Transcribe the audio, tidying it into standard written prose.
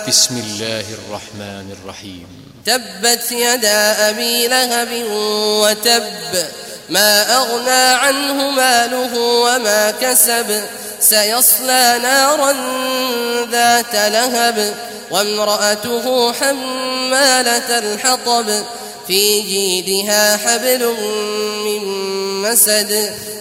بسم الله الرحمن الرحيم. تبت يدا أبي لهب وتب، ما أغنى عنه ماله وما كسب، سيصلى نارا ذات لهب، وامرأته حمالة الحطب، في جيدها حبل من مسد،